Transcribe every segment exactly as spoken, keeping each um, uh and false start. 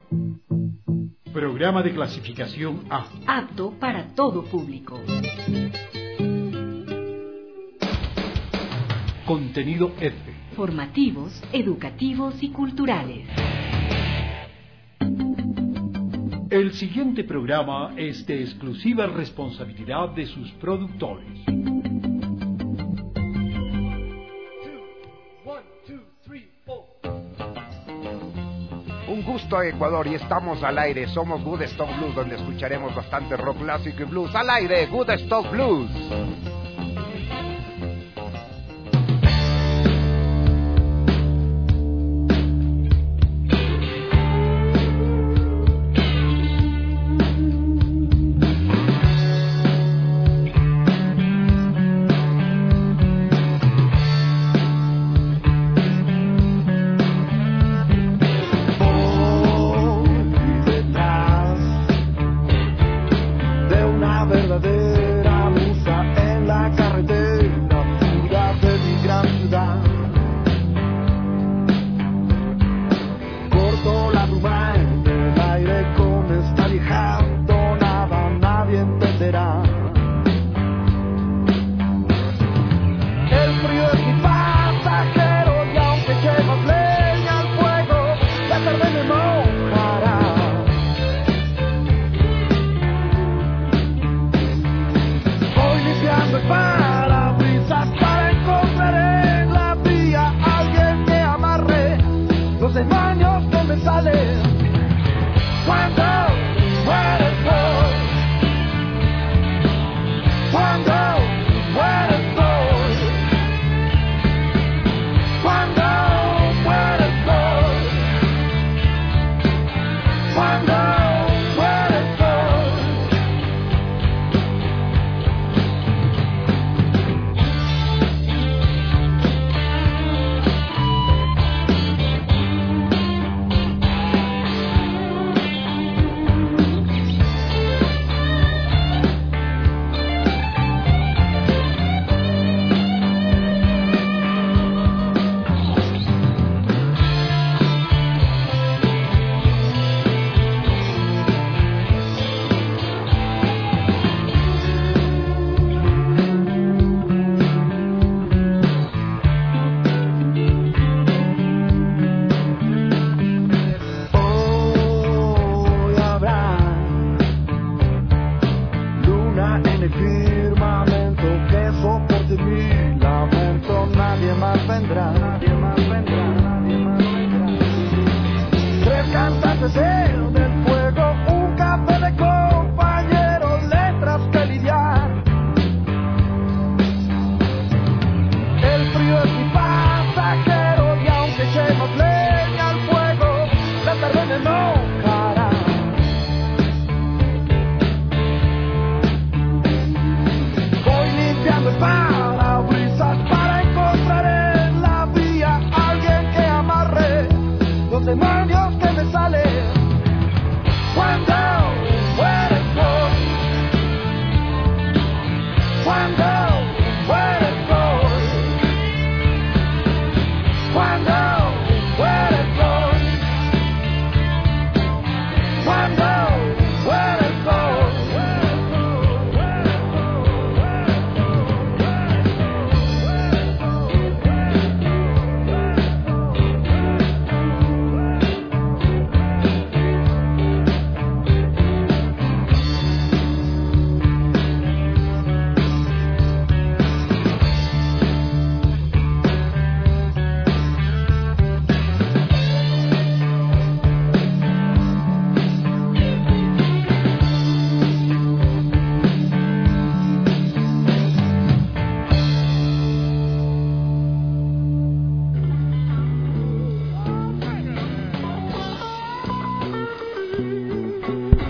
Programa de clasificación A. Apto para todo público. Contenido F. Formativos, educativos y culturales. El siguiente programa es de exclusiva responsabilidad de sus productores. Un gusto, Ecuador, y estamos al aire. Somos Good Stock Blues, donde escucharemos bastante rock clásico y blues. Al aire, Good Stock Blues.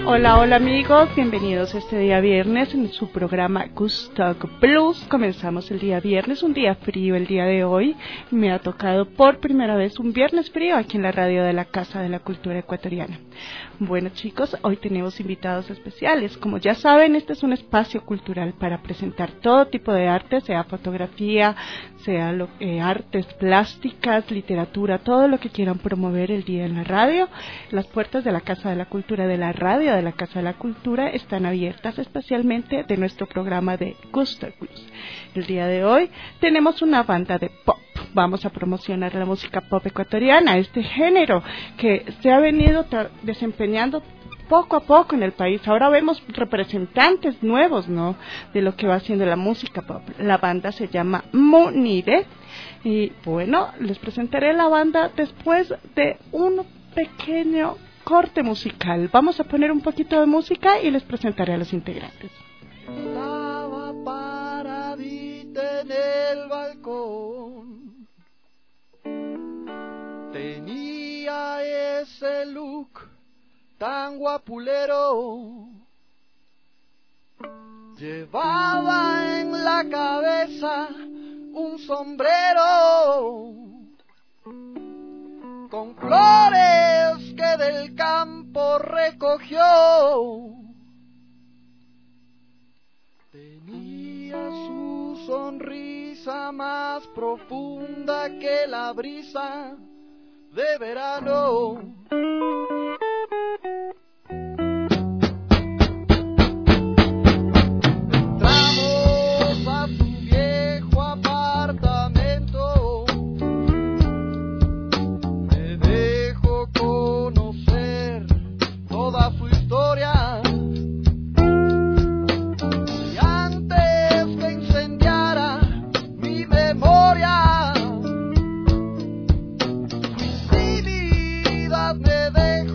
Hola, hola amigos, bienvenidos este día viernes en su programa Gustock Blues. Comenzamos el día viernes, un día frío el día de hoy. Me ha tocado por primera vez un viernes frío aquí en la radio de la Casa de la Cultura Ecuatoriana. Bueno chicos, hoy tenemos invitados especiales. Como ya saben, este es un espacio cultural para presentar todo tipo de arte, sea fotografía, sea lo, eh, artes plásticas, literatura, todo lo que quieran promover el día en la radio. Las puertas de la Casa de la Cultura de la radio de la Casa de la Cultura están abiertas, especialmente de nuestro programa de Gustock Blues. El día de hoy tenemos una banda de pop. Vamos a promocionar la música pop ecuatoriana, este género que se ha venido desempeñando poco a poco en el país. Ahora vemos representantes nuevos, ¿no?, de lo que va haciendo la música pop. La banda se llama Munire y bueno, les presentaré la banda después de un pequeño corte musical. Vamos a poner un poquito de música y les presentaré a los integrantes. Estaba paradita en el balcón, tenía ese look tan guapulero, llevaba en la cabeza un sombrero con flores que del campo recogió. Tenía su sonrisa más profunda que la brisa de verano. Entramos a su viejo apartamento, me dejó conocer toda su historia. Y antes que incendiara mi memoria, mi intimidad me dejó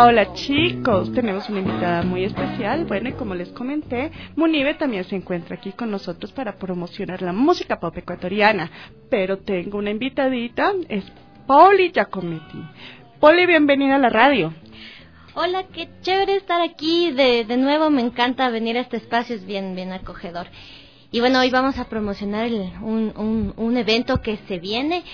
Hola, hola chicos, tenemos una invitada muy especial. Bueno, y como les comenté, Munive también se encuentra aquí con nosotros para promocionar la música pop ecuatoriana. Pero tengo una invitadita, es Poli Giacometti. Poli, bienvenida a la radio. Hola, qué chévere estar aquí de, de nuevo, me encanta venir a este espacio, es bien, bien acogedor. Y bueno, hoy vamos a promocionar el, un, un, un evento que se viene,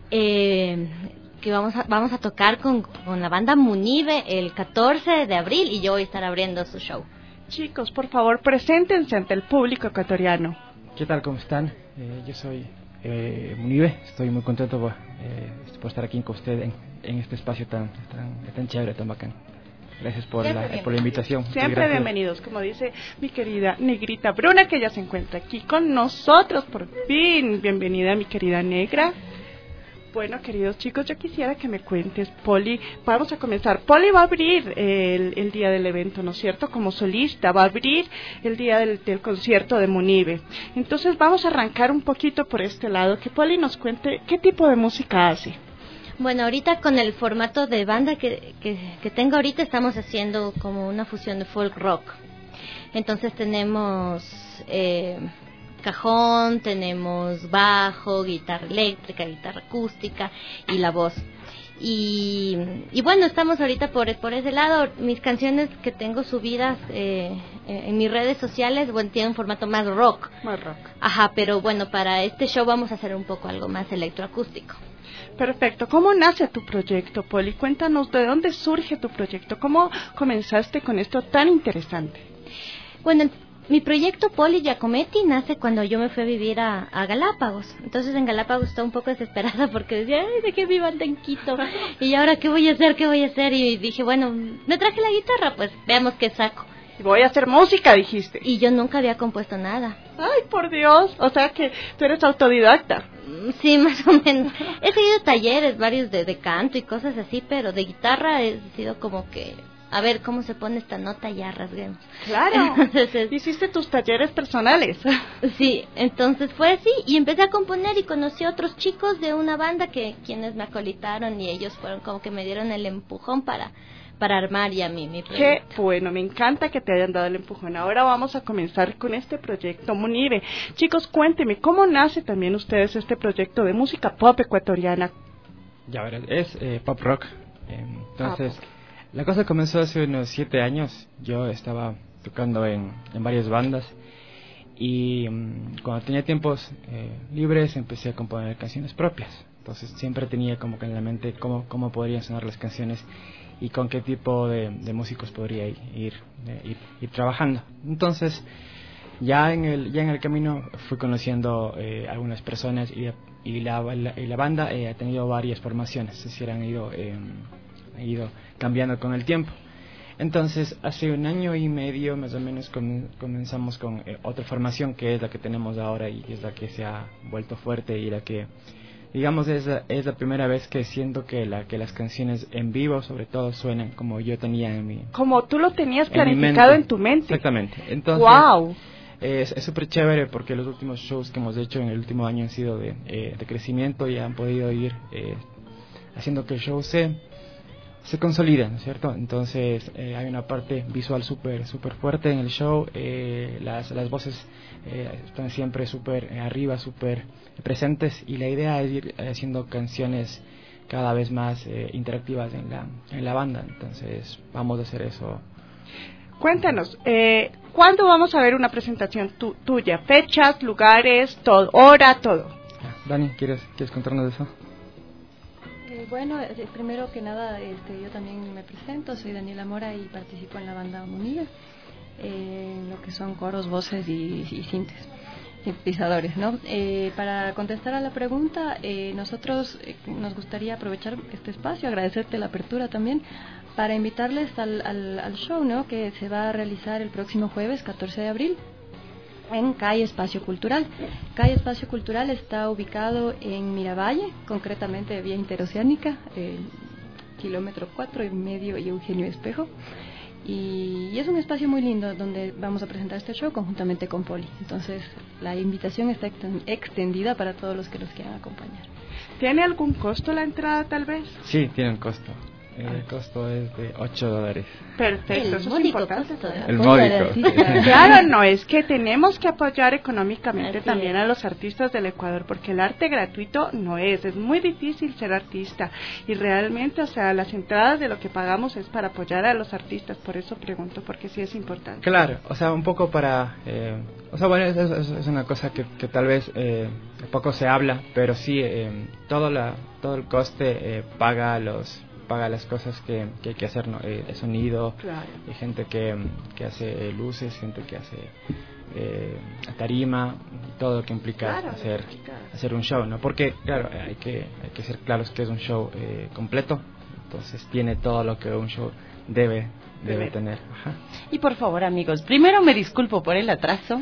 eh, que vamos a, vamos a tocar con, con la banda Munive el catorce de abril y yo voy a estar abriendo su show. Chicos, por favor, preséntense ante el público ecuatoriano. ¿Qué tal? ¿Cómo están? Eh, yo soy eh, Munive, estoy muy contento por, eh, por estar aquí con ustedes en, en este espacio tan, tan, tan chévere, tan bacán. Gracias por la, por la invitación. Siempre bienvenidos, como dice mi querida Negrita Bruna, que ya se encuentra aquí con nosotros, por fin. Bienvenida, mi querida Negra. Bueno, queridos chicos, yo quisiera que me cuentes, Poli, vamos a comenzar. Poli va a abrir el, el día del evento, ¿no es cierto? Como solista, va a abrir el día del, del concierto de Munive. Entonces vamos a arrancar un poquito por este lado, que Poli nos cuente qué tipo de música hace. Bueno, ahorita con el formato de banda que, que, que tengo ahorita estamos haciendo como una fusión de folk rock. Entonces tenemos eh, cajón, tenemos bajo, guitarra eléctrica, guitarra acústica y la voz. Y, y bueno, estamos ahorita por, por ese lado. Mis canciones que tengo subidas eh, en mis redes sociales, bueno, tienen un formato más rock. Más rock. Ajá, pero bueno, para este show vamos a hacer un poco algo más electroacústico. Perfecto. ¿Cómo nace tu proyecto, Poli? Cuéntanos de dónde surge tu proyecto. ¿Cómo comenzaste con esto tan interesante? Bueno, mi proyecto Poli Giacometti nace cuando yo me fui a vivir a, a Galápagos. Entonces en Galápagos estaba un poco desesperada porque decía, ay, dejé mi banda en Quito. Y ahora, ¿qué voy a hacer? ¿Qué voy a hacer? Y dije, bueno, me traje la guitarra, pues veamos qué saco. Voy a hacer música, dijiste. Y yo nunca había compuesto nada. Ay, por Dios. O sea que tú eres autodidacta. Sí, más o menos. He seguido talleres varios de, de canto y cosas así, pero de guitarra he sido como que, a ver cómo se pone esta nota, ya rasguemos. Claro. Entonces, hiciste tus talleres personales. Sí, entonces fue así y empecé a componer y conocí a otros chicos de una banda que quienes me acolitaron y ellos fueron como que me dieron el empujón para... para armar ya mi, mi proyecto. Qué bueno, me encanta que te hayan dado el empujón. Ahora vamos a comenzar con este proyecto Munive. Chicos, cuéntenme, ¿cómo nace también ustedes este proyecto de música pop ecuatoriana? Ya verás, es eh, pop rock. Eh, entonces, ah, la cosa comenzó hace unos siete años. Yo estaba tocando en, en varias bandas y um, cuando tenía tiempos eh, libres empecé a componer canciones propias. Entonces siempre tenía como que en la mente cómo, cómo podrían sonar las canciones y con qué tipo de, de músicos podría ir, ir, ir, ir trabajando. Entonces, ya en el ya en el camino fui conociendo eh, algunas personas y, y, la, la, y la banda eh, ha tenido varias formaciones, es decir, han ido, eh, ha ido cambiando con el tiempo. Entonces, hace un año y medio más o menos com, comenzamos con eh, otra formación que es la que tenemos ahora y es la que se ha vuelto fuerte y la que... Digamos, es, es la primera vez que siento que la que las canciones en vivo, sobre todo, suenan como yo tenía en mi... Como tú lo tenías planificado en tu mente. Exactamente. Entonces, ¡wow! Es súper chévere porque los últimos shows que hemos hecho en el último año han sido de, eh, de crecimiento y han podido ir eh, haciendo que el show se, se consolide, ¿no es cierto? Entonces, eh, hay una parte visual súper súper fuerte en el show. Eh, las, las voces eh, están siempre súper eh, arriba, súper presentes y la idea es ir haciendo canciones cada vez más eh, interactivas en la en la banda. Entonces vamos a hacer eso. Cuéntanos, eh, ¿cuándo vamos a ver una presentación tu, tuya? Fechas, lugares, todo, hora, todo. Dani, ¿quieres quieres contarnos de eso? Eh, bueno, eh, primero que nada, este, yo también me presento, soy Daniela Mora y participo en la banda Munive, eh, en lo que son coros, voces y, y sintes. Sintetizadores, ¿no? Eh, para contestar a la pregunta, eh, nosotros eh, nos gustaría aprovechar este espacio, agradecerte la apertura también, para invitarles al, al, al show, ¿no? Que se va a realizar el próximo jueves, catorce de abril, en Calle Espacio Cultural. Calle Espacio Cultural está ubicado en Miravalle, concretamente vía interoceánica, eh, kilómetro cuatro y medio y Eugenio Espejo. Y, y es un espacio muy lindo donde vamos a presentar este show conjuntamente con Poli. Entonces la invitación está extendida para todos los que los quieran acompañar. ¿Tiene algún costo la entrada tal vez? Sí, tiene un costo. El costo es de ocho dólares. Perfecto, El eso es módico importante. costo de El apoyo al módico. artista. Claro, no, es que tenemos que apoyar económicamente Así también es. a los artistas del Ecuador, porque el arte gratuito no es, es muy difícil ser artista y realmente, o sea, las entradas de lo que pagamos es para apoyar a los artistas, por eso pregunto, porque sí es importante. Claro, o sea, un poco para... Eh, o sea, bueno, es, es, es una cosa que, que tal vez eh, poco se habla, pero sí, eh, todo, la, todo el coste eh, paga los... paga las cosas que, que hay que hacer, ¿no? Eh, de sonido, Claro. hay gente que, que hace luces, gente que hace eh, tarima, todo lo que implica Claro, hacer implica. hacer un show, ¿no? Porque, claro, hay que hay que ser claros que es un show eh, completo, entonces tiene todo lo que un show debe debe tener. Ajá. Y por favor, amigos, primero me disculpo por el atraso.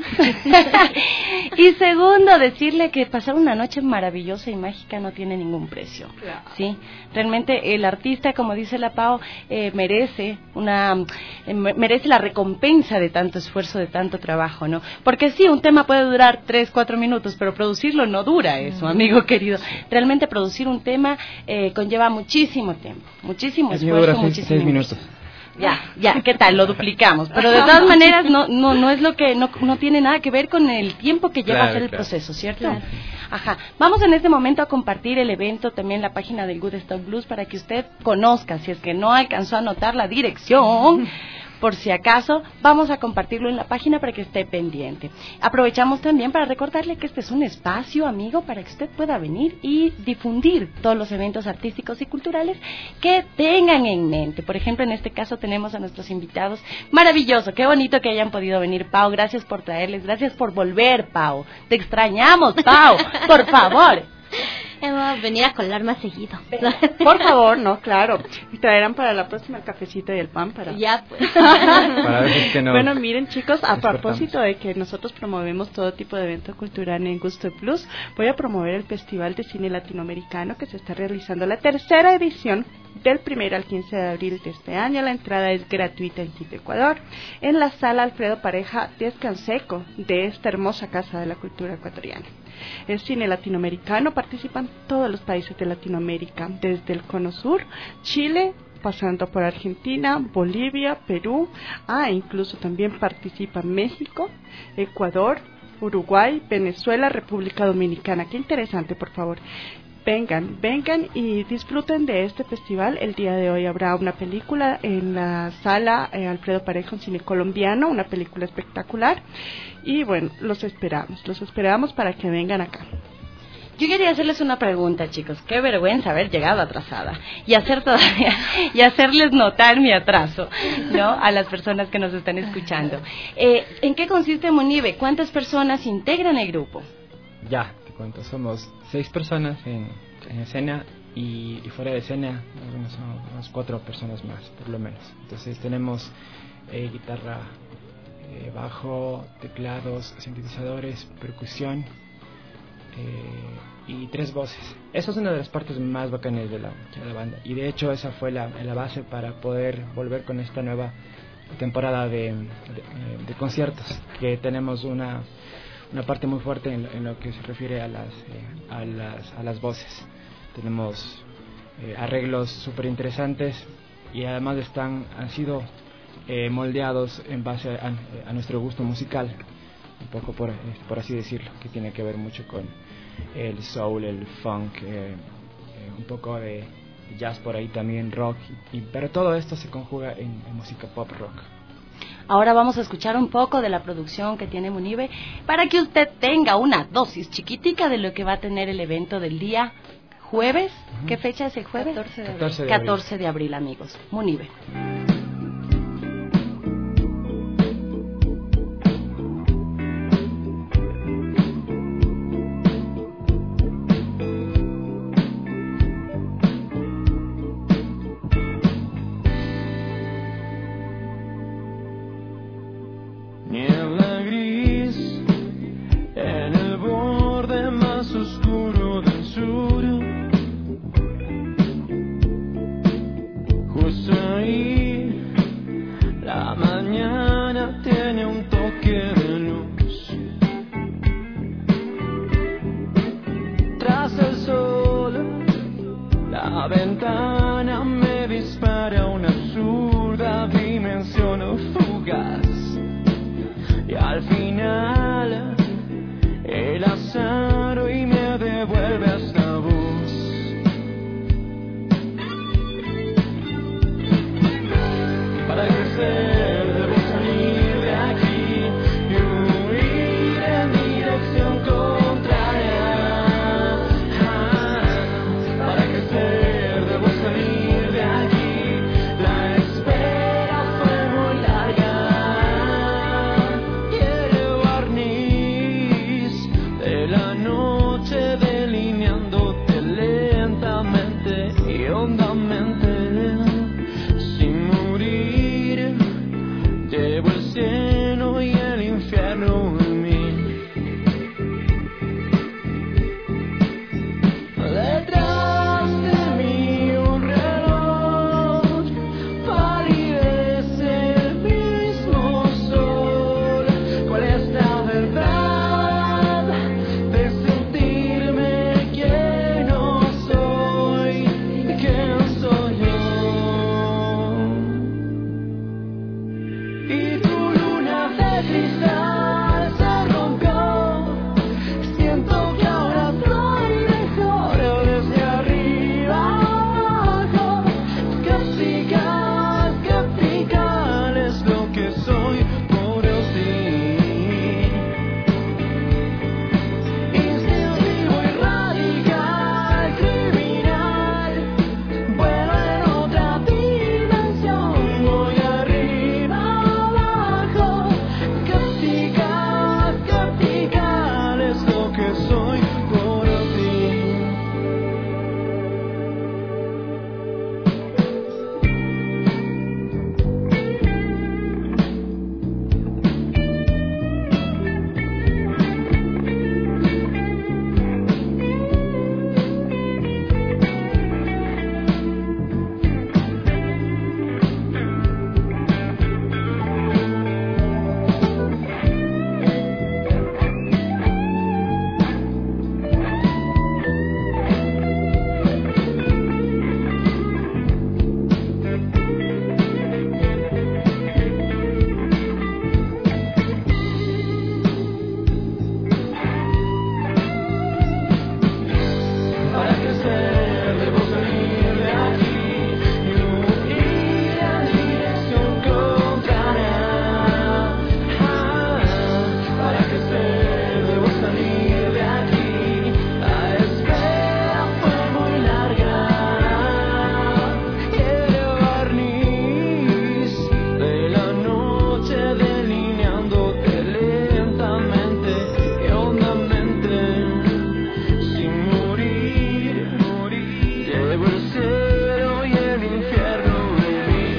Y segundo, decirle que pasar una noche maravillosa y mágica no tiene ningún precio. Claro. Sí, realmente el artista, como dice la Pau, eh, merece una eh, merece la recompensa de tanto esfuerzo, de tanto trabajo, ¿no? Porque sí, un tema puede durar tres, cuatro minutos, pero producirlo no dura eso, amigo querido. Realmente producir un tema eh, conlleva muchísimo tiempo, muchísimo El mío esfuerzo, dura seis, muchísimo seis minutos. Ya, ya, ¿qué tal? Lo duplicamos. Pero de todas maneras no no no es lo que no no tiene nada que ver con el tiempo que lleva Claro, a hacer el claro. proceso, ¿cierto? Claro. Ajá. Vamos en este momento a compartir el evento, también la página del Good Stock Blues, para que usted conozca, si es que no alcanzó a anotar la dirección. Por si acaso, vamos a compartirlo en la página para que esté pendiente. Aprovechamos también para recordarle que este es un espacio, amigo, para que usted pueda venir y difundir todos los eventos artísticos y culturales que tengan en mente. Por ejemplo, en este caso tenemos a nuestros invitados. Maravilloso, qué bonito que hayan podido venir, Pau. Gracias por traerles, gracias por volver, Pau. Te extrañamos, Pau. Por favor. Vamos a venir a colar más seguido. Por favor, no, claro. Y traerán para la próxima el cafecito y el pan para... Ya, pues. Para veces que no. Bueno, miren, chicos, a despertamos. propósito de que nosotros promovemos todo tipo de evento cultural en Gusto Plus, voy a promover el Festival de Cine Latinoamericano que se está realizando la tercera edición del primero al quince de abril de este año. La entrada es gratuita en Quito, Ecuador, en la sala Alfredo Pareja Descanseco de esta hermosa Casa de la Cultura Ecuatoriana. El cine latinoamericano, participan todos los países de Latinoamérica, desde el Cono Sur, Chile, pasando por Argentina, Bolivia, Perú, ah, incluso también participa México, Ecuador, Uruguay, Venezuela, República Dominicana. Qué interesante, por favor. Vengan, vengan y disfruten de este festival. El día de hoy habrá una película en la sala eh, Alfredo Pareja, un cine colombiano, una película espectacular. Y bueno, los esperamos, los esperamos para que vengan acá. Yo quería hacerles una pregunta, chicos. Qué vergüenza haber llegado atrasada y hacer todavía y hacerles notar mi atraso, ¿no? A las personas que nos están escuchando. Eh, ¿En qué consiste Munive? ¿Cuántas personas integran el grupo? Ya, te cuento, somos seis personas en, en escena y, y fuera de escena unos, unos cuatro personas más, por lo menos. Entonces tenemos eh, guitarra, eh, bajo, teclados, sintetizadores, percusión eh, y tres voces. Esa es una de las partes más bacanas de la, de la banda y de hecho esa fue la, la base para poder volver con esta nueva temporada de, de, de conciertos, que tenemos una una parte muy fuerte en, en lo que se refiere a las eh, a las a las voces. Tenemos eh, arreglos súper interesantes y además están han sido eh, moldeados en base a, a nuestro gusto musical, un poco por por así decirlo, que tiene que ver mucho con el soul, el funk, eh, eh, un poco de jazz por ahí también, rock, y, y, pero todo esto se conjuga en, en música pop rock. Ahora vamos a escuchar un poco de la producción que tiene Munive para que usted tenga una dosis chiquitica de lo que va a tener el evento del día jueves. Uh-huh. ¿Qué fecha es el jueves? catorce de abril. catorce de abril. catorce de abril, amigos. Munive. Niebla gris en el borde más oscuro del sur. Justo ahí la mañana tiene un toque de luz. Tras el sol la ventana me dispara. ser debo salir de aquí y huir en dirección contraria. Ah, para crecer debo salir de aquí. La espera fue muy larga. Y el barniz de la noche delineándote lentamente y hondamente. Sin morir, llevo el cielo y el infierno en mí. Detrás de mí un reloj palidece el mismo sol. ¿Cuál es la verdad de sentirme que no soy? ¿Quién soy yo? Y tu luna de cristal se rompió. Siento que ahora estoy mejor desde arriba abajo. Que pican, que pican es lo que soy por ti. Instintivo y radical, criminal. Vuelo en otra dimensión. Voy arriba abajo. Que pica, que pica es lo que soy por ti. Para crecer debo salir de aquí y huir en dirección contraria. Ah, para crecer debo salir de aquí. La espera fue muy larga. Y el barniz de la noche delineándote lentamente y hondamente. Sin morir, morir, llevo el cielo y el infierno en mí.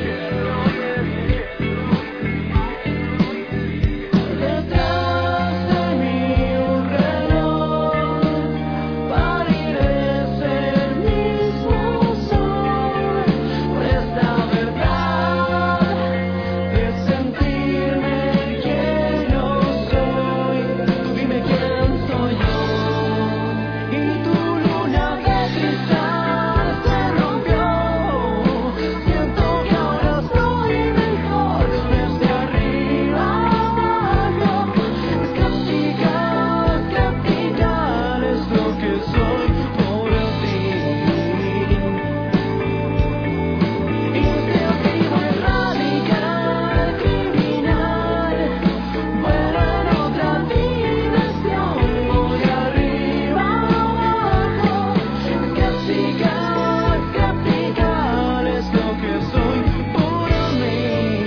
Detrás de mí un reloj palidece el mismo sol. Por esta verdad de sentirme que no soy. Tú dime quién soy yo. Y tu luna de cristal se rompió. Siento que ahora estoy mejor desde arriba abajo. Que pica, que pica es lo que soy por ti. Instintivo y radical, criminal. Vuelo en otra dimensión. Voy arriba abajo. Que pica, que pica es lo que soy por mí.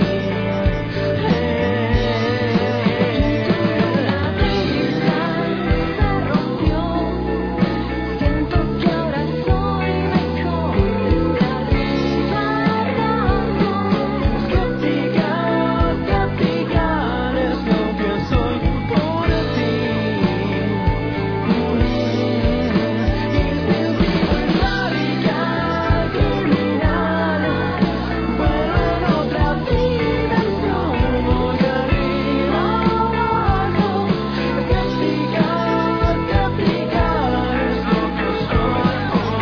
Se rompió. Siento que ahora soy mejor desde arriba abajo. Que pica, que pica es lo que soy por ti. Instintivo y radical, criminal. Vuelo en otra dimensión. Voy arriba abajo. Que pica, que pica es lo que soy por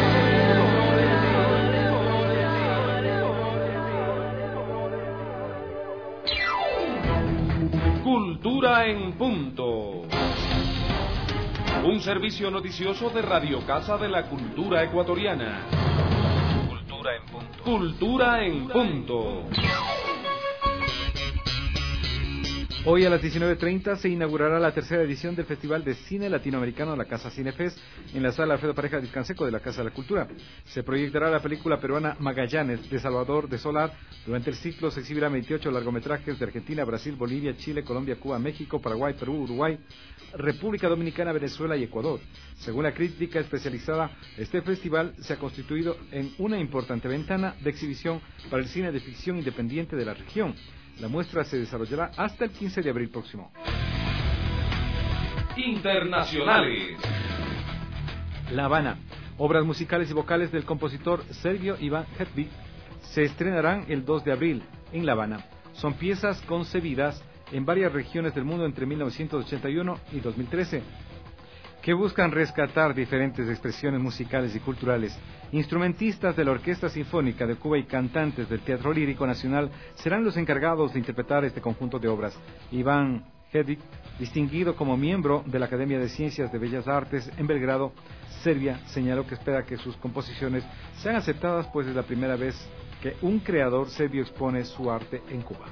ti. Cultura en punto. Un servicio noticioso de Radio Casa de la Cultura Ecuatoriana. Cultura en punto. Cultura en punto. Hoy a las diecinueve treinta se inaugurará la tercera edición del Festival de Cine Latinoamericano La Casa Cinefest en la sala Alfredo Pareja Discanseco de la Casa de la Cultura. Se proyectará la película peruana Magallanes de Salvador de Solar. Durante el ciclo se exhibirán veintiocho largometrajes de Argentina, Brasil, Bolivia, Chile, Colombia, Cuba, México, Paraguay, Perú, Uruguay, República Dominicana, Venezuela y Ecuador. Según la crítica especializada, este festival se ha constituido en una importante ventana de exhibición para el cine de ficción independiente de la región. La muestra se desarrollará hasta el quince de abril próximo. Internacionales. La Habana. Obras musicales y vocales del compositor serbio Ivan Hedvig se estrenarán el dos de abril en La Habana. Son piezas concebidas en varias regiones del mundo entre mil novecientos ochenta y uno y dos mil trece, que buscan rescatar diferentes expresiones musicales y culturales. Instrumentistas de la Orquesta Sinfónica de Cuba y cantantes del Teatro Lírico Nacional serán los encargados de interpretar este conjunto de obras. Iván Hedvig, distinguido como miembro de la Academia de Ciencias de Bellas Artes en Belgrado, Serbia, señaló que espera que sus composiciones sean aceptadas, pues es la primera vez que un creador serbio expone su arte en Cuba.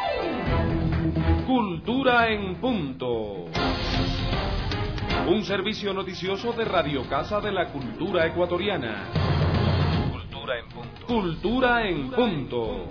Cultura en punto. Un servicio noticioso de Radio Casa de la Cultura Ecuatoriana. Cultura en punto. Cultura en punto.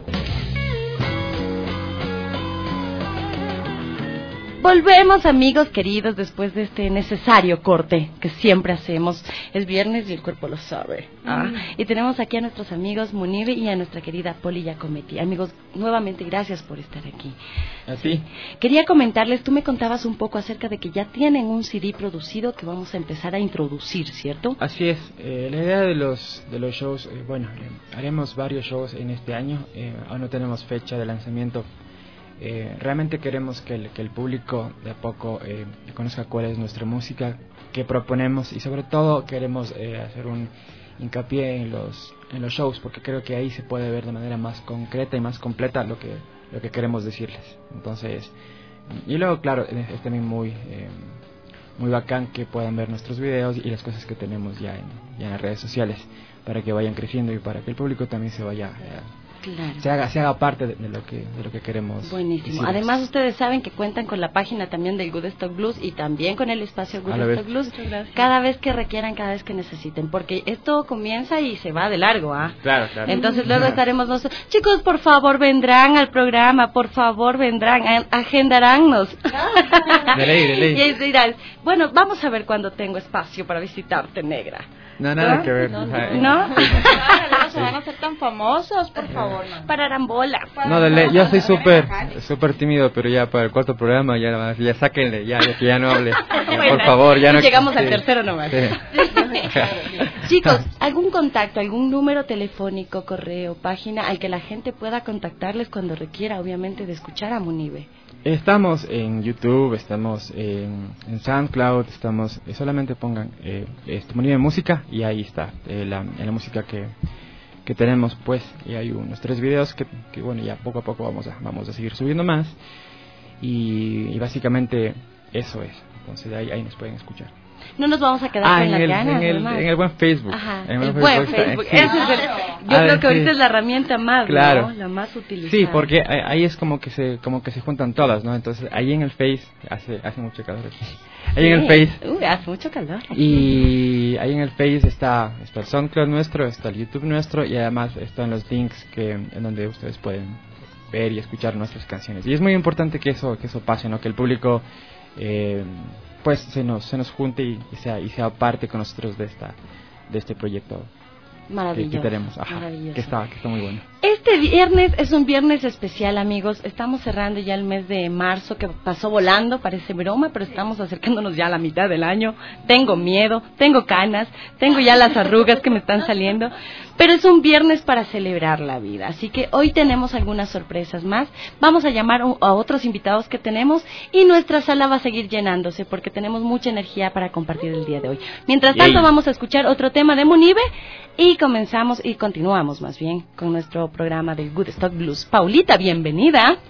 Volvemos, amigos queridos, después de este necesario corte que siempre hacemos. Es viernes y el cuerpo lo sabe. ¿ah? Mm. Y tenemos aquí a nuestros amigos Munive y a nuestra querida Poli Giacometti. Amigos, nuevamente gracias por estar aquí. ¿A ti? Quería comentarles, tú me contabas un poco acerca de que ya tienen un C D producido que vamos a empezar a introducir, ¿cierto? Así es. Eh, la idea de los de los shows, eh, bueno, eh, haremos varios shows en este año. Eh, aún no tenemos fecha de lanzamiento. Eh, realmente queremos que el, que el público de a poco eh, conozca cuál es nuestra música, qué proponemos, y sobre todo queremos eh, hacer un hincapié en los en los shows, porque creo que ahí se puede ver de manera más concreta y más completa lo que lo que queremos decirles. Entonces, y luego claro, es también muy eh, muy bacán que puedan ver nuestros videos y las cosas que tenemos ya en, ya en las redes sociales, para que vayan creciendo y para que el público también se vaya eh, Claro. se haga se haga parte de, de lo que de lo que queremos. Buenísimo. decirles. Además, ustedes saben que cuentan con la página también del Good Stock Blues y también con el espacio Good Stock Blues cada vez que requieran, cada vez que necesiten, porque esto comienza y se va de largo, ¿ah? Claro, claro. Entonces luego estaremos nosotros, chicos, por favor vendrán al programa, por favor vendrán, a- agendaránnos. De ley, de ley. Y dirán, bueno, vamos a ver cuándo tengo espacio para visitarte, negra. No, nada ¿No? que ver. No, Ajá, ¿no? No se van a hacer tan famosos, por favor. No. Para Arambola. No, de ley. Yo soy súper súper tímido, pero ya para el cuarto programa ya nada más, ya sáquenle, ya, ya que ya no hable. Bueno, por favor, ya no. llegamos al sí. tercero nomás. Sí. Chicos, ¿algún contacto, algún número telefónico, correo, página al que la gente pueda contactarles cuando requiera, obviamente, de escuchar a Munive? Estamos en YouTube, estamos en, en SoundCloud, estamos, eh, solamente pongan eh, este, Munive Música y ahí está, eh, la, en la música que, que tenemos, pues, y hay unos tres videos que, que bueno, ya poco a poco vamos a, vamos a seguir subiendo más, y, y básicamente eso es, entonces ahí, ahí nos pueden escuchar. No nos vamos a quedar Ah, con en las el, ganas, en, el, nomás. en el buen Facebook. Ajá, en el buen Facebook. sí. Ese es el, yo Ah, creo que ahorita sí. es la herramienta más, Claro. ¿no? La más utilizada. Sí, porque ahí ahí es como que se como que se juntan todas, ¿no? Entonces, ahí en el Face hace hace mucho calor aquí. Ahí en el Face. Uy, hace mucho calor. Y ahí en el Face está está el SoundCloud nuestro, está el YouTube nuestro, y además están los links que en donde ustedes pueden ver y escuchar nuestras canciones. Y es muy importante que eso que eso pase, ¿no? Que el público eh, pues se nos se nos junte y, y sea y sea parte con nosotros de esta de este proyecto que, Maravilloso. que tenemos, ajá, Maravilloso. que está que está muy bueno. Este viernes es un viernes especial, amigos. Estamos cerrando ya el mes de marzo, que pasó volando, parece broma, pero estamos acercándonos ya a la mitad del año. Tengo miedo, tengo canas, tengo ya las arrugas que me están saliendo, pero es un viernes para celebrar la vida. Así que hoy tenemos algunas sorpresas más. Vamos a llamar a otros invitados que tenemos y nuestra sala va a seguir llenándose porque tenemos mucha energía para compartir el día de hoy. Mientras tanto, Yay. vamos a escuchar otro tema de Munive y comenzamos y continuamos más bien con nuestro programa del Good Stock Blues. Paulita, bienvenida.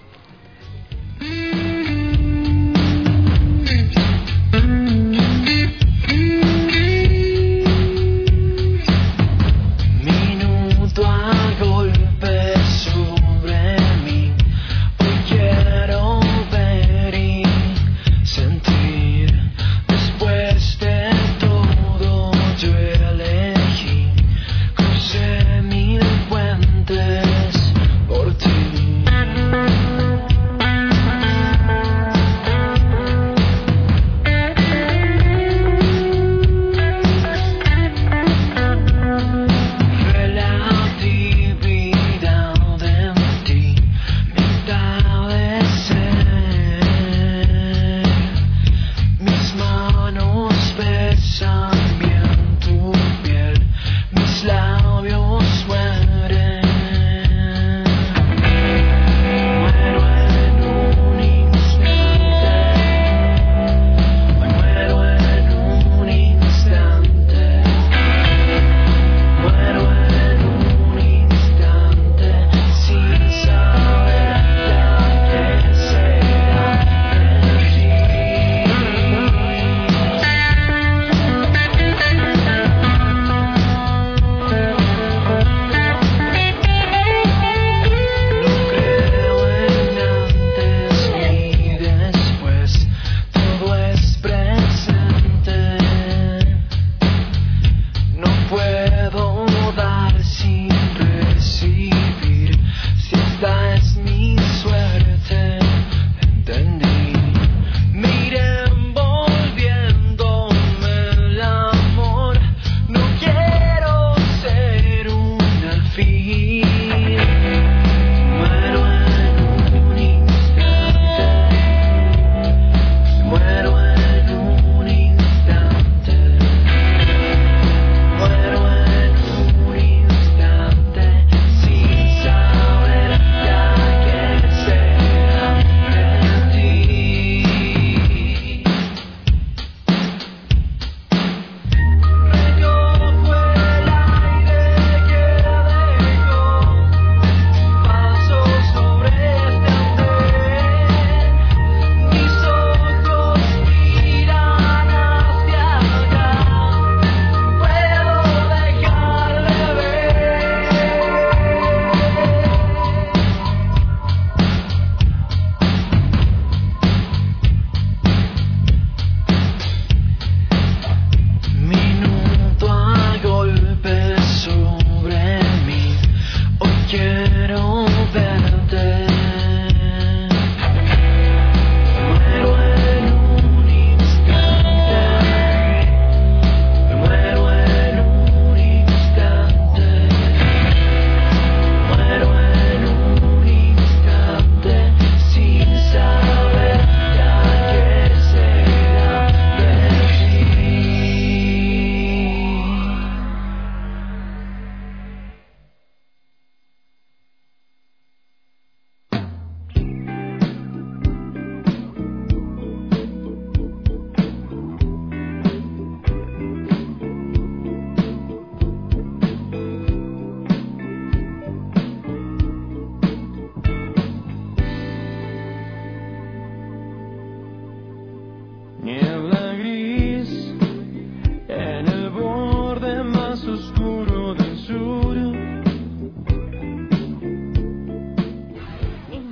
Minuto a golpe sobre mí. Hoy quiero ver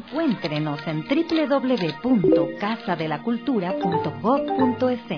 Encuéntrenos en doble u doble u doble u punto casa de la cultura punto gob punto es.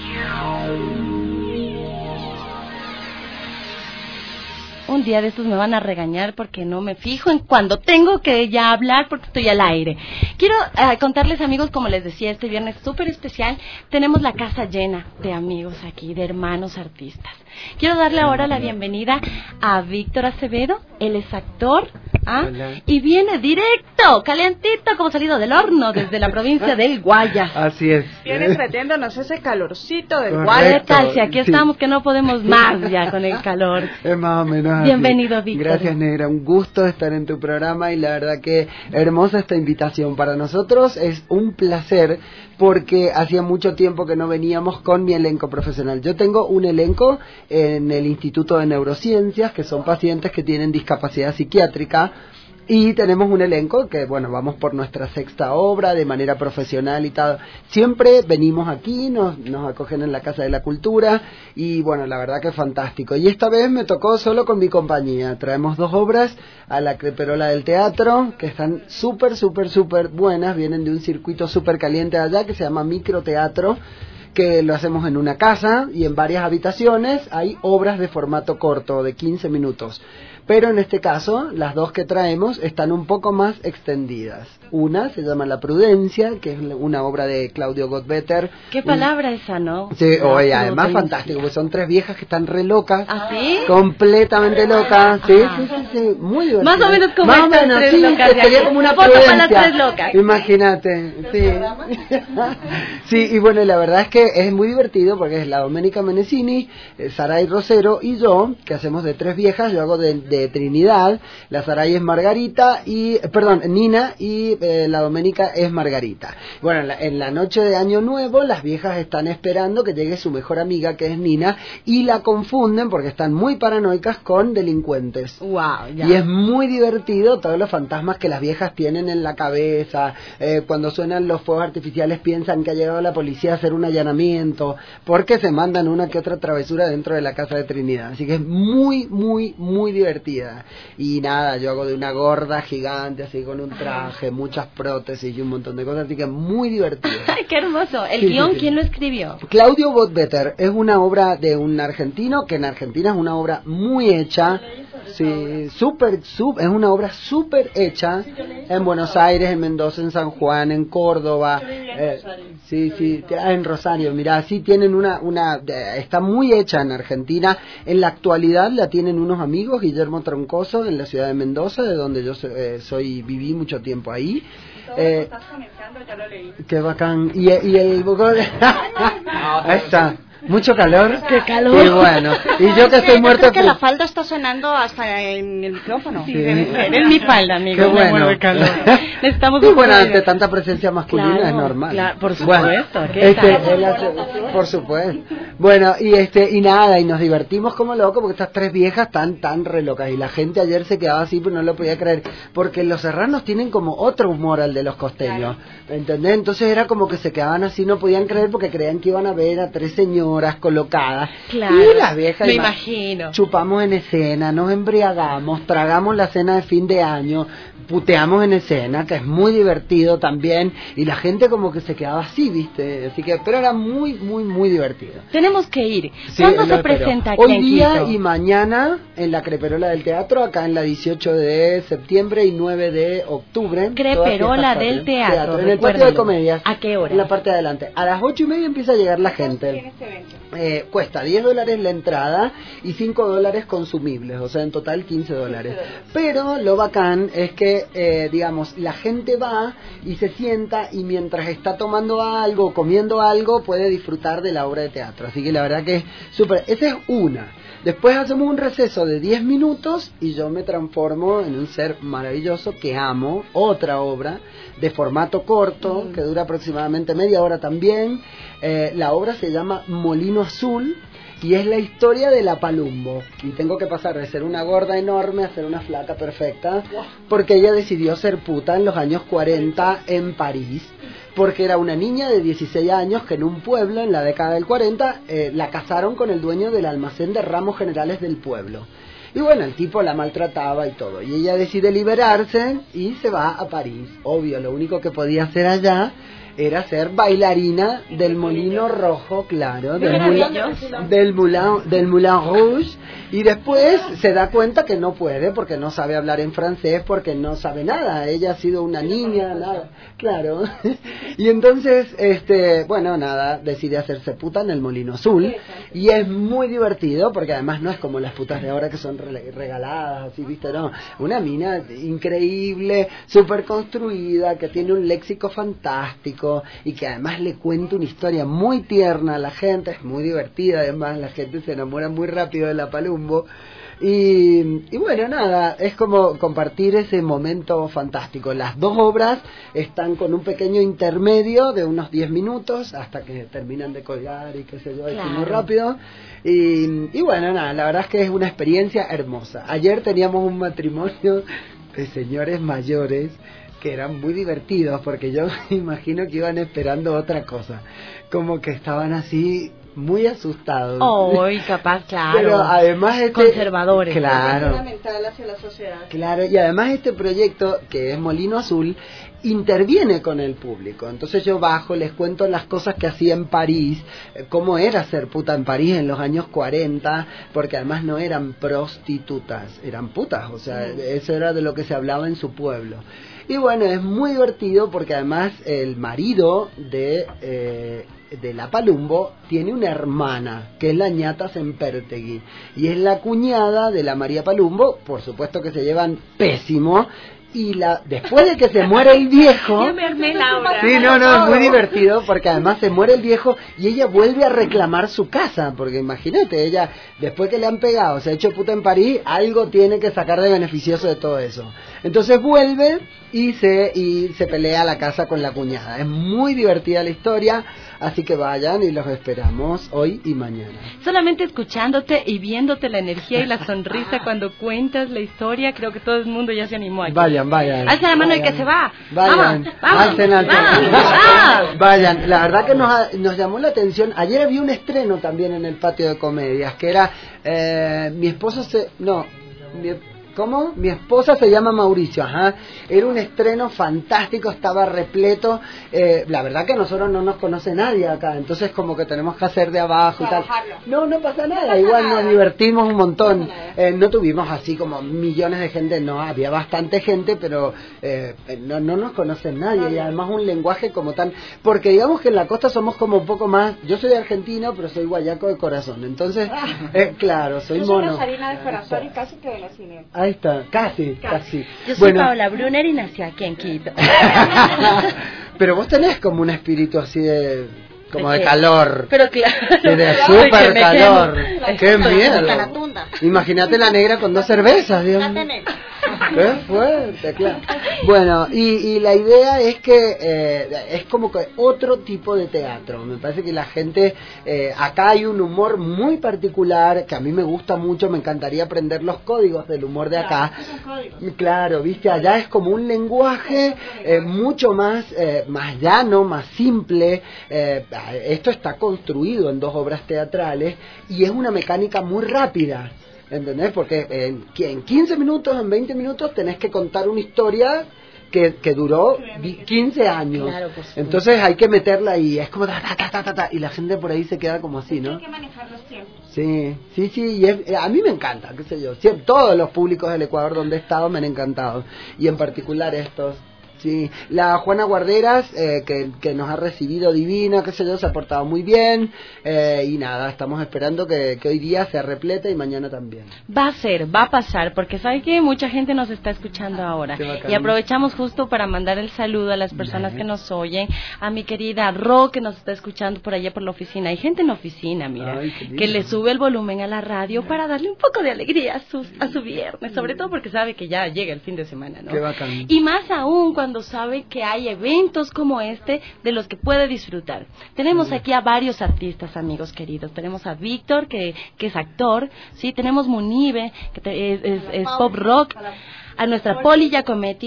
Un día de estos me van a regañar porque no me fijo en cuando tengo que ya hablar porque estoy al aire. Quiero uh, contarles, amigos, como les decía, este viernes súper especial, tenemos la casa llena de amigos aquí, de hermanos artistas. Quiero darle ahora la bienvenida a Víctor Acevedo, él es actor, ¿ah? Y viene directo, calientito, como salido del horno, desde la provincia del Guayas. Así es. Vienes metiéndonos ese calorcito del Correcto. ¿Qué tal? Si aquí Sí. estamos que no podemos más ya con el calor. Es más o menos así. Bienvenido, Víctor. Gracias, Negra. Un gusto estar en tu programa y la verdad que hermosa esta invitación. Para nosotros es un placer porque hacía mucho tiempo que no veníamos con mi elenco profesional. Yo tengo un elenco en el Instituto de Neurociencias, que son pacientes que tienen discapacidad psiquiátrica. Y tenemos un elenco que, bueno, vamos por nuestra sexta obra de manera profesional y tal. Siempre venimos aquí, nos, nos acogen en la Casa de la Cultura y, bueno, la verdad que es fantástico. Y esta vez me tocó solo con mi compañía. Traemos dos obras a la Creperola del Teatro que están súper, súper, súper buenas. Vienen de un circuito súper caliente allá que se llama Microteatro, que lo hacemos en una casa y en varias habitaciones. Hay obras de formato corto, de quince minutos. Pero en este caso, las dos que traemos están un poco más extendidas. Una se llama La Prudencia, que es una obra de Claudio Gottbetter. Qué palabra esa, ¿no? Sí, La oye, además prudencia. fantástico, porque son tres viejas que están re locas. ¿Ah, sí? Completamente locas. Sí, Ajá. sí, sí, sí, muy divertido. Más o menos como Más o estas menos, tres sí, locas que de sería aquí. como una Foto para prudencia. las tres locas. Imagínate, sí. Sí, y bueno, la verdad es que es muy divertido porque es la Doménica Menecini, eh, Saray Rosero y yo, que hacemos de tres viejas. Yo hago de, de Trinidad, la Saray es Margarita y, eh, perdón, Nina, y eh, la Doménica es Margarita. Bueno, en la, en la noche de Año Nuevo las viejas están esperando que llegue su mejor amiga, que es Nina, y la confunden porque están muy paranoicas con delincuentes. Wow, ya. Y es muy divertido todos los fantasmas que las viejas tienen en la cabeza. Eh, cuando suenan los fuegos artificiales piensan que ha llegado la policía a hacer un allanamiento, porque se mandan una que otra travesura dentro de la casa de Trinidad. Así que es muy, muy, muy divertida. Y nada, yo hago de una gorda gigante, así con un traje, muchas prótesis y un montón de cosas, así que es muy divertido. Ay, qué hermoso. ¿El Sí, guión sí, sí. quién lo escribió? Claudio Gottbetter es una obra de un argentino, que en Argentina es una obra muy hecha. Sí, súper, súper, es una obra súper hecha en Buenos Aires, en Mendoza, en San Juan, en Córdoba. Eh, sí, sí, ah, en Rosario. Mirá, sí tienen una, una, eh, está muy hecha en Argentina. En la actualidad la tienen unos amigos, Guillermo Troncoso, en la ciudad de Mendoza, de donde yo so- eh, soy, viví mucho tiempo ahí. Eh, qué bacán. Y, y el ahí está. Mucho calor. ¡Qué calor! Y bueno, y yo que estoy Yo muerto creo que de la frío. falda está sonando hasta en el micrófono. Sí. Es mi falda, amigo. Qué me bueno. muero de calor. Necesitamos Y un bueno, poco de- ante tanta presencia masculina Claro, es normal. claro, por Bueno, supuesto, ¿qué este, tal? él hace- por supuesto. Bueno, y este y nada, y nos divertimos como locos porque estas tres viejas están tan re locas. Y la gente ayer se quedaba así, pero no lo podía creer. Porque los serranos tienen como otro humor al de los costeños. ¿Entendés? Entonces era como que se quedaban así, no podían creer porque creían que iban a ver a tres señoras colocadas. Claro, Y las viejas me ima- imagino. chupamos en escena, nos embriagamos, tragamos la cena de fin de año, puteamos en escena, que es muy divertido también, y la gente como que se quedaba así, ¿viste? Así que, pero era muy, muy, muy divertido. Tenemos que ir. Sí, ¿Cuándo lo se espero. presenta aquí Hoy en día Quito? y mañana en la Creperola del Teatro, acá en la dieciocho de septiembre y nueve de octubre. Creperola Todas fiestas del patrias. Teatro, En el patio de recuérdalo. comedias. ¿A qué hora? En la parte de adelante. A las ocho y media empieza a llegar la gente. Eh, cuesta diez dólares la entrada y cinco dólares consumibles, o sea, en total quince dólares. Pero lo bacán es que, eh, digamos, la gente va y se sienta y mientras está tomando algo, comiendo algo, puede disfrutar de la obra de teatro. Así que la verdad que es súper. Esa es una. Después hacemos un receso de diez minutos y yo me transformo en un ser maravilloso que amo, otra obra de formato corto, que dura aproximadamente media hora también. Eh, la obra se llama Molino Azul y es la historia de la Palumbo. Y tengo que pasar de ser una gorda enorme a ser una flaca perfecta, porque ella decidió ser puta en los años cuarenta en París, porque era una niña de dieciséis años que en un pueblo, en la década del cuarenta, eh, la casaron con el dueño del almacén de ramos generales del pueblo. Y bueno, el tipo la maltrataba y todo. Y ella decide liberarse y se va a París. Obvio, lo único que podía hacer allá era ser bailarina del Molino Rojo, claro, del Moulin, del Moulin, del Moulin Rouge, y después se da cuenta que no puede porque no sabe hablar en francés, porque no sabe nada, ella ha sido una niña, nada, claro, y entonces, este, bueno, nada, decide hacerse puta en el Molino Azul, y es muy divertido, porque además no es como las putas de ahora que son re- regaladas, así, viste, no, una mina increíble, súper construida, que tiene un léxico fantástico, y que además le cuenta una historia muy tierna a la gente, es muy divertida, además la gente se enamora muy rápido de la Palumbo, y, y bueno, nada, es como compartir ese momento fantástico. Las dos obras están con un pequeño intermedio de unos diez minutos hasta que terminan de colgar y qué sé yo, Claro. es muy rápido, y, y bueno, nada, la verdad es que es una experiencia hermosa. Ayer teníamos un matrimonio de señores mayores que eran muy divertidos, porque yo imagino que iban esperando otra cosa, como que estaban así muy asustados. Oh, y capaz, claro. Pero además este, conservadores. claro, Fundamental hacia la sociedad. claro, y además este proyecto, que es Molino Azul, interviene con el público. Entonces yo bajo, les cuento las cosas que hacía en París, eh, cómo era ser puta en París en los años cuarenta, porque además no eran prostitutas, eran putas, o sea, eso era de lo que se hablaba en su pueblo. Y bueno, es muy divertido porque además el marido de, eh, de la Palumbo tiene una hermana, que es la ñata Sempertegui, y es la cuñada de la María Palumbo, por supuesto que se llevan pésimo, y la después de que se muere el viejo... Ya me armé, Laura. Sí, no, no, es muy divertido porque además se muere el viejo y ella vuelve a reclamar su casa, porque imagínate, ella después que le han pegado, se ha hecho puta en París, algo tiene que sacar de beneficioso de todo eso. Entonces vuelve y se y se pelea la casa con la cuñada. Es muy divertida la historia, así que vayan y los esperamos hoy y mañana. Solamente escuchándote y viéndote la energía y la sonrisa cuando cuentas la historia, creo que todo el mundo ya se animó aquí. Vayan, vayan. Alza la mano vayan, el que se va. Vayan, Vamos, vamos, alcen alto. vamos, vamos. Vayan, la verdad que nos, ha- nos llamó la atención. Ayer había un estreno también en el patio de comedias, que era eh, mi esposo se... No, mi, ¿cómo? Mi esposa se llama Mauricio, ajá. Era un estreno fantástico, estaba repleto. Eh, la verdad que a nosotros no nos conoce nadie acá, entonces como que tenemos que hacer de abajo y tal. No, no pasa nada, igual nos divertimos un montón. Eh, no tuvimos así como millones de gente, no, había bastante gente, pero eh, no, no nos conoce nadie, y además un lenguaje como tan... Porque digamos que en la costa somos como un poco más... Yo soy argentino, pero soy guayaco de corazón, entonces, eh, claro, soy mono. harina de corazón y casi que de la cine. Ahí está, casi, casi. Yo soy Bueno, Paola Brunner y nací aquí en Quito. pero vos tenés como un espíritu así de... como ¿De de qué? calor. Pero claro. Sí, de Que super me calor. quemo. Qué miedo. Hasta la tunda. Imagínate la negra con dos cervezas, Dios mío. Qué fuerte, claro. Bueno, y, y la idea es que eh, es como que otro tipo de teatro. Me parece que la gente, eh, acá hay un humor muy particular que a mí me gusta mucho, me encantaría aprender los códigos del humor de acá. Claro, viste, allá es como un lenguaje eh, mucho más, eh, más llano, más simple. Eh, esto está construido en dos obras teatrales y es una mecánica muy rápida. ¿Entendés? Porque en, en quince minutos, en veinte minutos tenés que contar una historia que, que duró quince años. Claro, por supuesto. Entonces hay que meterla ahí, es como ta, ta, ta, ta, ta, ta, y la gente por ahí se queda como así, ¿no? Hay que manejar los tiempos. Sí, sí, sí, y es- a mí me encanta, qué sé yo. Siempre, todos los públicos del Ecuador donde he estado me han encantado, y en particular estos. Sí, la Juana Guarderas, eh, que, que nos ha recibido divina, qué sé yo, se ha portado muy bien, eh, y nada, estamos esperando que, que hoy día se replete y mañana también. Va a ser, va a pasar, porque sabe que mucha gente nos está escuchando ahora. Qué bacán. Y aprovechamos justo para mandar el saludo a las personas que nos oyen, a mi querida Ro, que nos está escuchando por allá por la oficina. Hay gente en la oficina, mira, Ay, qué lindo. que le sube el volumen a la radio para darle un poco de alegría a su, a su viernes, sobre todo porque sabe que ya llega el fin de semana, ¿no? Qué bacán. Y más aún cuando sabe que hay eventos como este de los que puede disfrutar. Tenemos aquí a varios artistas, amigos queridos. Tenemos a Víctor, que, que es actor, sí, tenemos Munibe, que te- es, es- es pop rock, a nuestra Poli Giacometti,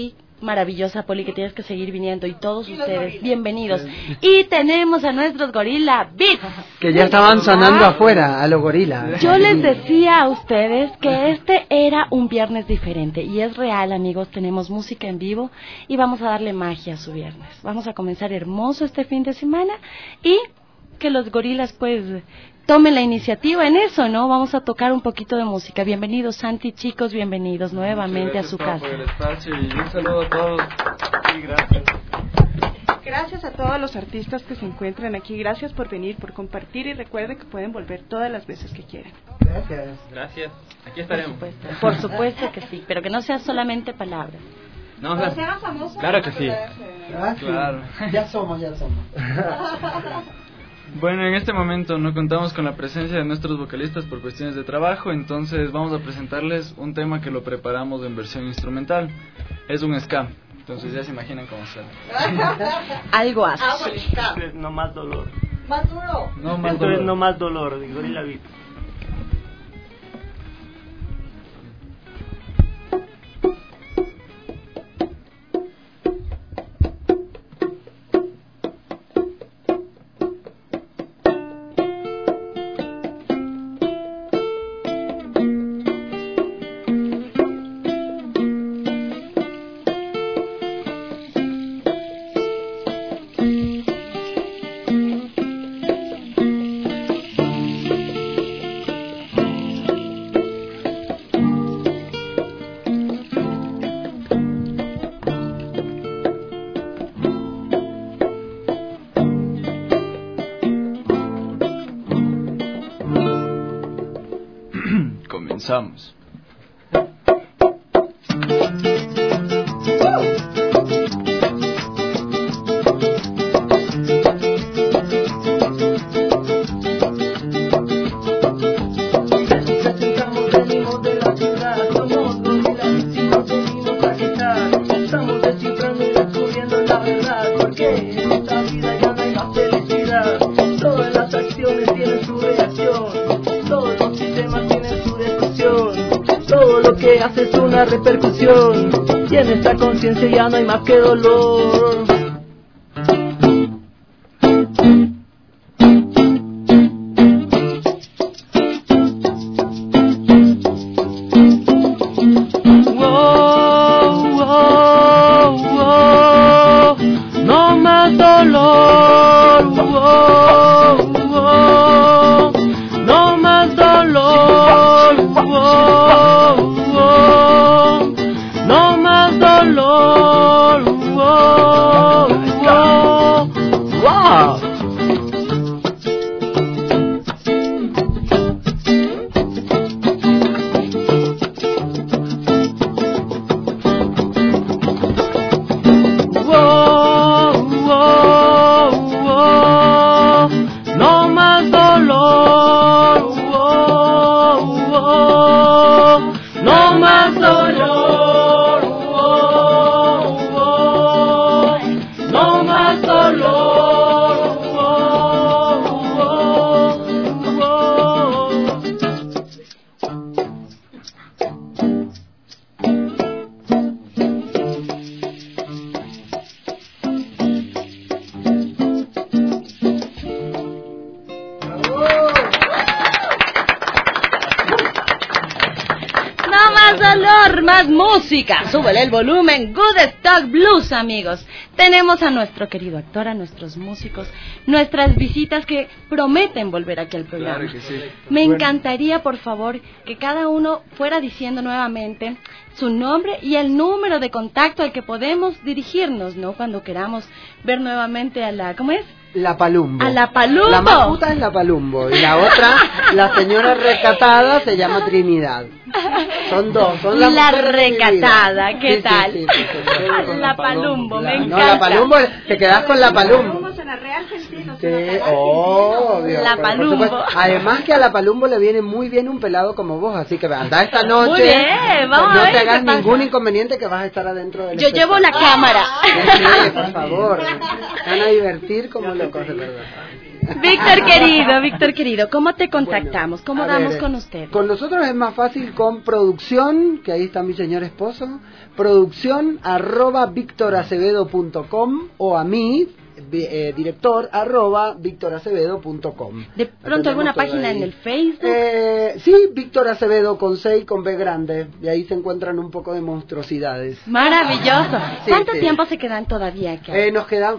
maravillosa, Poli, que tienes que seguir viniendo, y todos ustedes, bienvenidos. Y tenemos a nuestros Gorila Beats. Que ya estaban sonando afuera, a los gorilas. Yo les decía a ustedes que este era un viernes diferente, y es real, amigos, tenemos música en vivo y vamos a darle magia a su viernes. Vamos a comenzar hermoso este fin de semana y que los gorilas pues tomen la iniciativa en eso, ¿no? Vamos a tocar un poquito de música. Bienvenidos, Santi, chicos, bienvenidos nuevamente a su casa. Por el espacio y un saludo a todos. Sí, gracias. Gracias a todos los artistas que se encuentran aquí. Gracias por venir, por compartir, y recuerden que pueden volver todas las veces que quieran. Gracias. Gracias. Aquí estaremos. Por supuesto, por supuesto que sí, pero que no sea solamente palabras. No, claro. sean famosos. Claro que sí. Ah, sí. Claro. Ya somos, ya somos. Bueno, en este momento no contamos con la presencia de nuestros vocalistas por cuestiones de trabajo, entonces vamos a presentarles un tema que lo preparamos en versión instrumental. Es un ska, entonces ya se imaginan cómo suena. Algo así. No más dolor. Más duro. No más Esto dolor. es No más dolor de Gorilla Beat. Comenzamos. Haces una repercusión y en esta conciencia ya no hay más que dolor. Wow, wow, wow, no más dolor. Wow, wow, no más dolor. Wow. No más dolor. Wow, wow, wow. Wow, wow, wow. No más dolor. Wow, wow. No más dolor. Wow, wow. No más dolor. Wow, wow, wow. No más dolor, más música. Súbele el volumen. Good Stock Blues, amigos. Tenemos a nuestro querido actor, a nuestros músicos, nuestras visitas que prometen volver aquí al programa. Claro que sí. Me Bueno. encantaría, por favor, que cada uno fuera diciendo nuevamente su nombre y el número de contacto al que podemos dirigirnos, ¿no? Cuando queramos ver nuevamente a la... ¿Cómo es? La Palumbo. A la Palumbo. La más puta es la Palumbo. Y la otra, la señora recatada, se llama Trinidad. Son dos. Son las La mujeres recatada, vividas. ¿qué Sí, tal? sí, sí, sí, sí, sí. La Palumbo, me No, encanta. la Palumbo, te quedas con la Palumbo. En la Real Gentil, o sea, Sí, obvio. La pero por Palumbo. supuesto. Además que a la Palumbo le viene muy bien un pelado como vos, así que anda esta noche. Muy bien, vamos no a ver te qué hagas pasa. ningún inconveniente que vas a estar adentro del Yo llevo la cámara. Sí, por favor. Van a divertir como locos, de verdad. Víctor querido, Víctor querido, ¿cómo te contactamos? ¿Cómo A damos ver, con ustedes? Con nosotros es más fácil con producción, que ahí está mi señor esposo, producción arroba victoracevedo punto com o a mí, eh, director arroba victoracevedo punto com. De pronto alguna página en el Facebook. Eh, sí, Víctor Acevedo con C y con B grande, y ahí se encuentran un poco de monstruosidades. Maravilloso. Sí, ¿Cuánto sí. tiempo se quedan todavía aquí? Eh, nos quedamos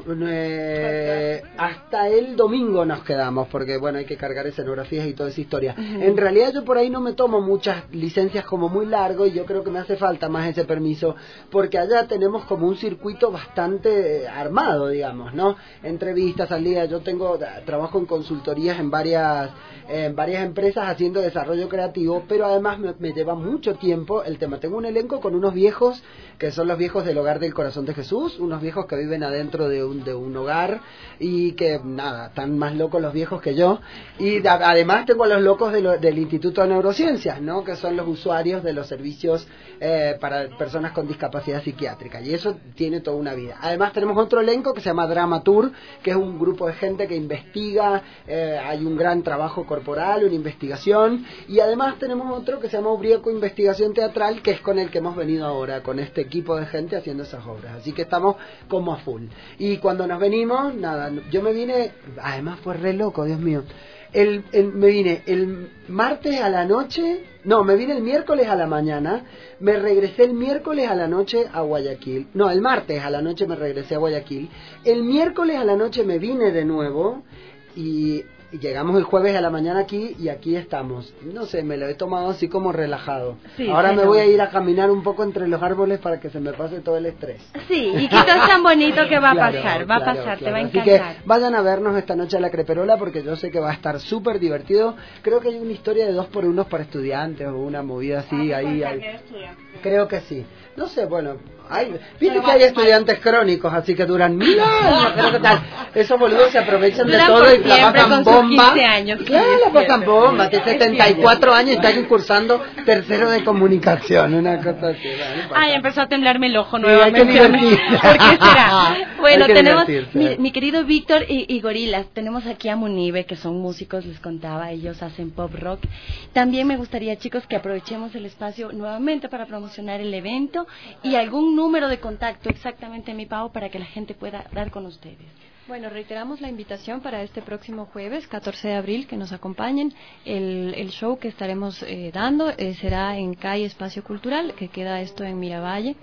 eh, hasta el domingo nos quedamos porque bueno, hay que cargar escenografías y toda esa historia. Ujú. En realidad yo por ahí no me tomo muchas licencias como muy largo y yo creo que me hace falta más ese permiso porque allá tenemos como un circuito bastante eh, armado, digamos, ¿no? Entrevistas al día, yo tengo trabajo en consultorías en varias en varias empresas haciendo desarrollo creativo, pero además me, me lleva mucho tiempo el tema. Tengo un elenco con unos viejos que son los viejos del Hogar del Corazón de Jesús, unos viejos que viven adentro de un, de un hogar y que, nada, están más locos los viejos que yo. Y da, además tengo a los locos de lo, del Instituto de Neurociencias, ¿no? Que son los usuarios de los servicios eh, para personas con discapacidad psiquiátrica. Y eso tiene toda una vida. Además tenemos otro elenco que se llama Dramatur, que es un grupo de gente que investiga, eh, hay un gran trabajo corporal, una investigación. Y además tenemos otro que se llama Ubrieco Investigación Teatral, que es con el que hemos venido ahora, con este equipo de gente haciendo esas obras, así que estamos como a full. Y cuando nos venimos, nada, yo me vine, además fue re loco, Dios mío, el, el, me vine el martes a la noche, no, me vine el miércoles a la mañana, me regresé el miércoles a la noche a Guayaquil, no, el martes a la noche me regresé a Guayaquil, el miércoles a la noche me vine de nuevo y... Y llegamos el jueves a la mañana aquí y aquí estamos. No sé, me lo he tomado así como relajado. Sí, Ahora sí, me no. voy a ir a caminar un poco entre los árboles para que se me pase todo el estrés. Sí, y quizás es tan bonito que va a Claro, pasar, va a claro, pasar, te claro. va a Así encantar. que vayan a vernos esta noche a la Creperola porque yo sé que va a estar súper divertido. Creo que hay una historia de dos por unos para estudiantes o una movida así. ahí, ahí. Creo que sí. No sé, bueno, hay, viste que hay estudiantes crónicos, así que duran mil años, pero ¿qué tal? Esos boludos se aprovechan de Duran todo por y la siempre pasan con sus bomba. quince años, sí, Claro, es la pasan cierto. bomba, tiene Es setenta y cuatro cierto. años y están cursando tercero de comunicación, una cosa así. Bueno, no pasa. Ay, empezó a temblarme el ojo Sí, hay que nuevamente. divertirse. ¿Por qué será? Bueno, Hay que tenemos divertirse. mi, mi querido Víctor y, y Gorilas. Tenemos aquí a Munive, que son músicos, les contaba, ellos hacen pop rock. También me gustaría, chicos, que aprovechemos el espacio nuevamente para promocionar el evento y algún número de contacto exactamente, mi Pau, para que la gente pueda dar con ustedes. Bueno, reiteramos la invitación para este próximo jueves, catorce de abril, que nos acompañen. El, el show que estaremos eh, dando eh, será en Calle Espacio Cultural, que queda esto en Miravalle.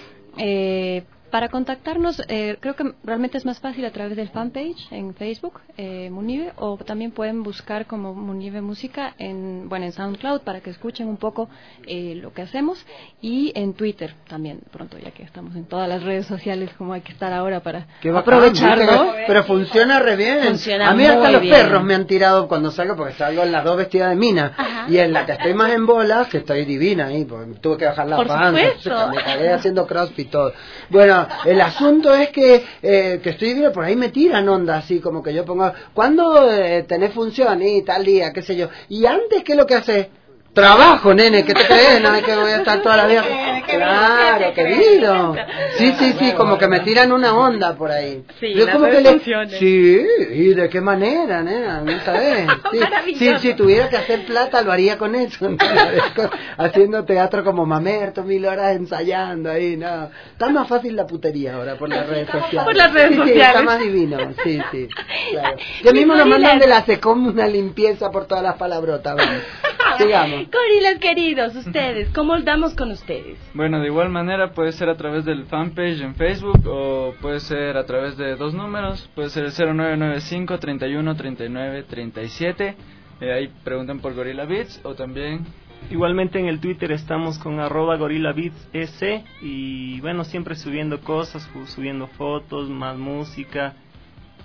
Eh, para contactarnos, eh, creo que realmente es más fácil a través del fanpage en Facebook, eh, Munive, o también pueden buscar como Munive Música en, bueno, en SoundCloud para que escuchen un poco eh, lo que hacemos, y en Twitter también, pronto, ya que estamos en todas las redes sociales, como hay que estar ahora para Qué bacán, aprovecharlo. ¿viste? Pero funciona re bien. Funciona a mí hasta muy los bien. perros me han tirado cuando salgo porque salgo en las dos vestidas de mina. Ajá. Y en la que estoy más en bolas, que estoy divina ahí, porque tuve que bajar la Por panza, supuesto. me cagué haciendo crossfit y todo. Bueno, el asunto es que, eh, que estoy divina, por ahí me tiran onda así, como que yo pongo, ¿cuándo eh, tenés función? Y tal día, qué sé yo. Y antes, ¿qué es lo que hace? Trabajo, nene, ¿qué te crees? No es que voy a estar toda la vida. Claro, querido. Sí, sí, sí, como que me tiran una onda por ahí. Sí, Yo las como que redes le... funcionan. Sí, ¿y de qué manera, nena? ¿No sabes? Sí, sí, si tuviera que hacer plata lo haría con eso. ¿no? Haciendo teatro como mamerto, mil horas ensayando ahí, no. Está más fácil la putería ahora por las redes sociales. Por las redes Sí, sí, sociales. está más divino, sí, sí. Claro. Yo mismo nos mandan de la SECOM una limpieza por todas las palabrotas. Vamos. Sigamos. Gorilas queridos, ustedes, ¿cómo damos con ustedes? Bueno, de igual manera puede ser a través del fanpage en Facebook o puede ser a través de dos números, puede ser el cero nueve nueve cinco, treinta y uno, treinta y nueve, treinta y siete, eh, ahí preguntan por Gorilla Beats o también... Igualmente en el Twitter estamos con arroba gorillabeatsec y bueno, siempre subiendo cosas, subiendo fotos, más música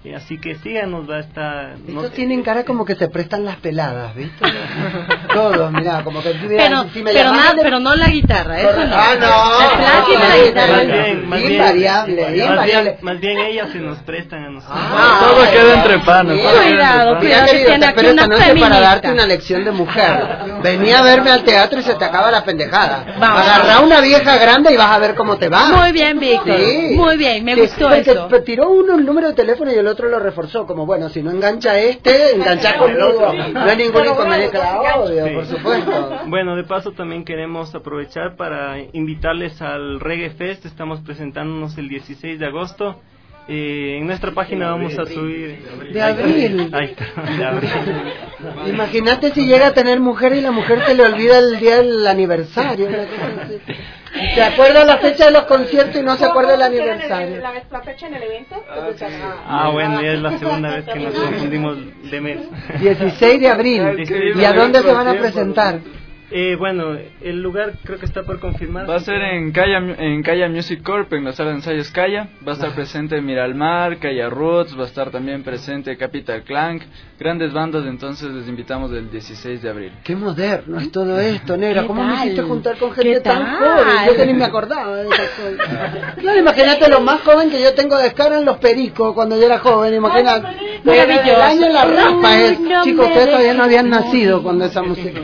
Eh, así que síganos, va a estar... Estos no- tienen cara como que se prestan las peladas, ¿viste? Todos, mirá, como que... Mira, Pero, si me pero, llaman nada, de- pero no la guitarra, eso no. Ah, no. La plática, la guitarra. Más bien, más bien, Invariable, más invariable. bien, más bien ellas se nos prestan a nosotros. Ah, todo ay, queda entre panos. mira, todo queda Cuidado, entre Mira, cuidado, querido, tiene te aquí espero esta una noche para feminista. darte una lección de mujer. Venía a verme al teatro y se te acaba la pendejada. Vamos. Agarrá una vieja grande y vas a ver cómo te va. Muy bien, Víctor. Sí. Muy bien, me Sí, gustó porque eso. p- tiró uno el número de teléfono y el otro lo reforzó. Como, bueno, si no engancha este, engancha conmigo. No hay ningún inconveniente. Claro, obvio, Sí. por supuesto. Bueno, de paso también queremos aprovechar para invitarles al Reggae Fest. Estamos presentándonos el dieciséis de agosto. Eh, en nuestra página vamos a subir... De abril. Ahí está, de abril. Imagínate si llega a tener mujer y la mujer se le olvida el día del aniversario. una cosa así. Se acuerda la fecha de los conciertos y no se acuerda el aniversario. La, la fecha en el evento. Ah, bueno, ya es la segunda vez que nos confundimos de mes. dieciséis de abril. ¿Y a dónde se van a presentar? Eh, bueno, el lugar creo que está por confirmar. Va a ser en Calla, en Calla Music Corp, en la sala de ensayos Calla. Va a estar presente Miralmar, Calla Roots, va a estar también presente Capital Clank. Grandes bandas, entonces les invitamos el dieciséis de abril. Qué moderno es todo esto, Negra. ¿Qué ¿Cómo me tal? hiciste juntar con ¿Qué gente tan tal? joven? Yo que ni me acordaba de esas cosas. Claro, imagínate lo más joven que yo tengo de escala en los pericos cuando yo era joven. Imagínate. Maravilloso. El año de la rapa es. No Chicos, me ustedes todavía no habían dejes nacido cuando esa música.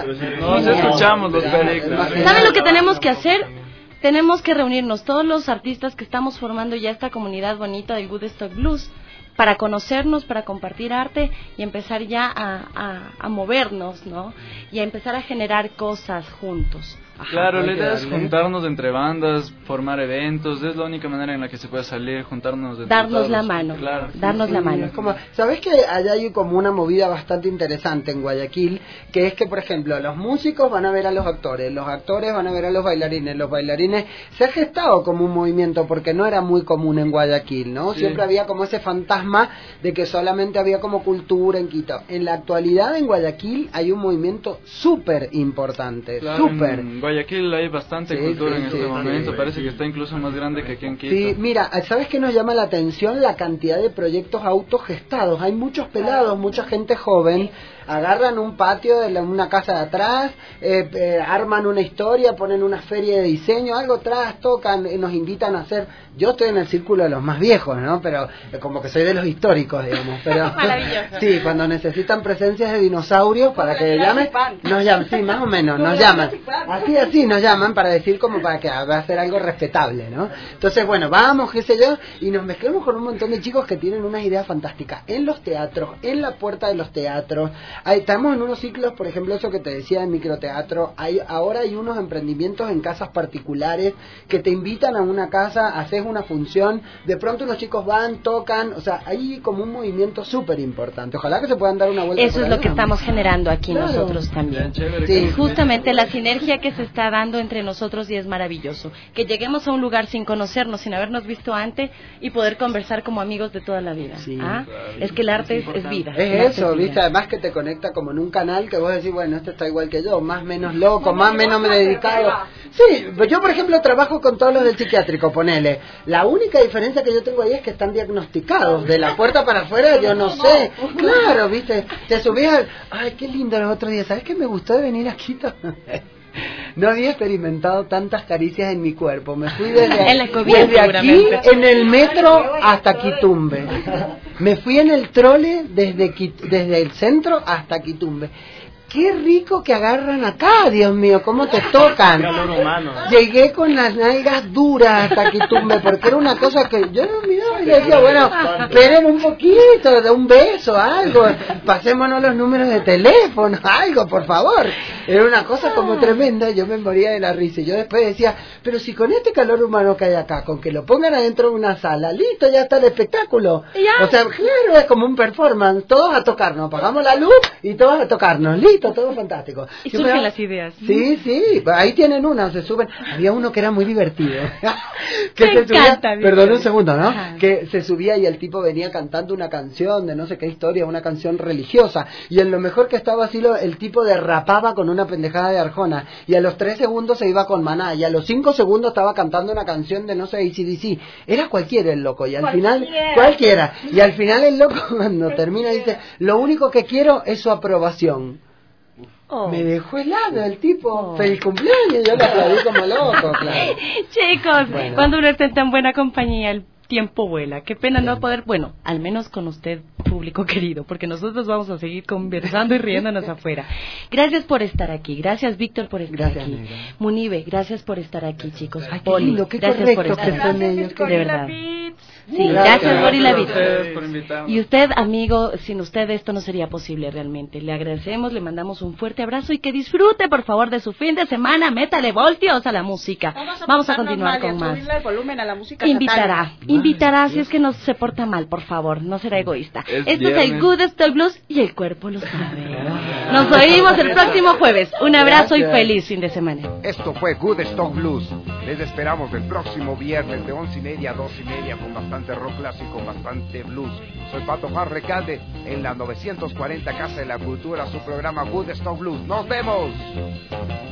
Nos escuchamos los pericos. ¿Saben lo que tenemos que hacer? Tenemos que reunirnos todos los artistas que estamos formando ya esta comunidad bonita del Woodstock Blues para conocernos, para compartir arte y empezar ya a, a, a movernos, ¿no? Y a empezar a generar cosas juntos. Ajá, Claro, hay la que idea es darle. juntarnos entre bandas, formar eventos, es la única manera en la que se puede salir, juntarnos entre Darnos todos. la mano, Claro. darnos la Sí, mano. es como, ¿sabes que allá hay como una movida bastante interesante en Guayaquil? Que es que, por ejemplo, los músicos van a ver a los actores, los actores van a ver a los bailarines, los bailarines... Se ha gestado como un movimiento porque no era muy común en Guayaquil, ¿no? Sí. Siempre había como ese fantasma de que solamente había como cultura en Quito. En la actualidad en Guayaquil hay un movimiento súper importante, Claro, súper... en Guayaquil hay bastante Sí, cultura sí, en sí, este sí, momento, sí, parece sí. que está incluso más grande que aquí en Quito. Sí, mira, ¿sabes qué nos llama la atención? La cantidad de proyectos autogestados. Hay muchos pelados, mucha gente joven, agarran un patio de la- una casa de atrás, eh, eh, arman una historia, ponen una feria de diseño, algo atrás, tocan, eh, nos invitan a hacer... Yo estoy en el círculo de los más viejos, ¿no? Pero eh, como que soy de los históricos, digamos. Pero Maravilloso. sí, cuando necesitan presencias de dinosaurios para que llamen, nos llaman, sí, más o menos, nos llaman. Así, así nos llaman para decir como para que va a ser algo respetable, ¿no? Entonces, bueno, vamos, qué sé yo, y nos mezclamos con un montón de chicos que tienen unas ideas fantásticas en los teatros, en la puerta de los teatros. Ahí estamos en unos ciclos, por ejemplo, eso que te decía de microteatro. Hay, ahora hay unos emprendimientos en casas particulares que te invitan a una casa, haces una función, de pronto unos chicos van, tocan, o sea, hay como un movimiento súper importante. Ojalá que se puedan dar una vuelta. Eso por es lo allá. que estamos generando aquí Claro. nosotros también. Sí. Justamente la sinergia que se está dando entre nosotros y es maravilloso. Que lleguemos a un lugar sin conocernos, sin habernos visto antes y poder conversar como amigos de toda la vida. Sí. ¿Ah? Es que el arte es, es vida. El Es arte eso, vida. viste, además que te conecta como en un canal que vos decís, bueno, este está igual que yo, más menos loco, más menos me dedicado. Sí, yo por ejemplo trabajo con todos los del psiquiátrico, ponele. La única diferencia que yo tengo ahí es que están diagnosticados. De la puerta para afuera yo no sé. Claro, viste, te subías al... Ay, qué lindo los otros días. ¿Sabes qué me gustó de venir aquí? No había experimentado tantas caricias en mi cuerpo. Me fui desde, En la Escobía, desde aquí, seguramente. en el metro hasta Quitumbe. Me fui en el trole desde, Quit- desde el centro hasta Quitumbe. Qué rico que agarran acá, Dios mío, cómo te tocan. Calor humano. Llegué con las nalgas duras hasta Quitumbe, porque era una cosa que yo no miraba y le decía, bueno, esperen un poquito, de un beso, algo, pasémonos los números de teléfono, algo, por favor. Era una cosa como tremenda, yo me moría de la risa. Y yo después decía, pero si con este calor humano que hay acá, con que lo pongan adentro de una sala, listo, ya está el espectáculo. O sea, claro, es como un performance, todos a tocarnos, apagamos la luz y todos a tocarnos, listo. bonito, todo fantástico. Y Yo surgen creo- las ideas. Sí, sí, ahí tienen una, se suben. Había uno que era muy divertido. que Me se subía, encanta, Víctor. perdón un segundo, ¿no? Ajá. Que se subía y el tipo venía cantando una canción de no sé qué historia, una canción religiosa. Y en lo mejor que estaba así, lo, el tipo derrapaba con una pendejada de Arjona. Y a los tres segundos se iba con Maná. Y a los cinco segundos estaba cantando una canción de no sé, A C D C. Era cualquiera el loco. Y al final, cualquiera. Y al final el loco cuando termina dice, lo único que quiero es su aprobación. Oh. Me dejó helado el tipo. Feliz cumpleaños. Yo lo aplaudí como loco, claro. Chicos, Bueno. cuando uno está en tan buena compañía, el tiempo vuela. Qué pena no poder, bueno, al menos con usted, público querido, porque nosotros vamos a seguir conversando y riéndonos afuera. Gracias por estar aquí. Gracias, Víctor, por estar Gracias, aquí. negra. Munibe, gracias por estar aquí, chicos. Ay, qué Poli, lindo, qué gracias por correctos estar que son aquí. ellos, qué De verdad. Sí, Gracias. gracias, Gorila Gracias a Beats. ustedes por invitarnos. Y usted, amigo, sin usted esto no sería posible realmente. Le agradecemos, le mandamos un fuerte abrazo y que disfrute, por favor, de su fin de semana. Métale voltios a la música. Vamos a continuar con más. el volumen a la música Invitará, satánica. invitará si es que no se porta mal, por favor, no será egoísta. Es Esto es el viernes. Good Style Blues y el cuerpo lo sabe. Nos oímos el próximo jueves. Un abrazo y Gracias. feliz fin de semana. Esto fue Good Stock Blues. Les esperamos el próximo viernes de once y media a dos y media con bastante rock clásico, bastante blues. Soy Pato Jar Recalde en la novecientos cuarenta Casa de la Cultura, su programa Good Stock Blues. ¡Nos vemos!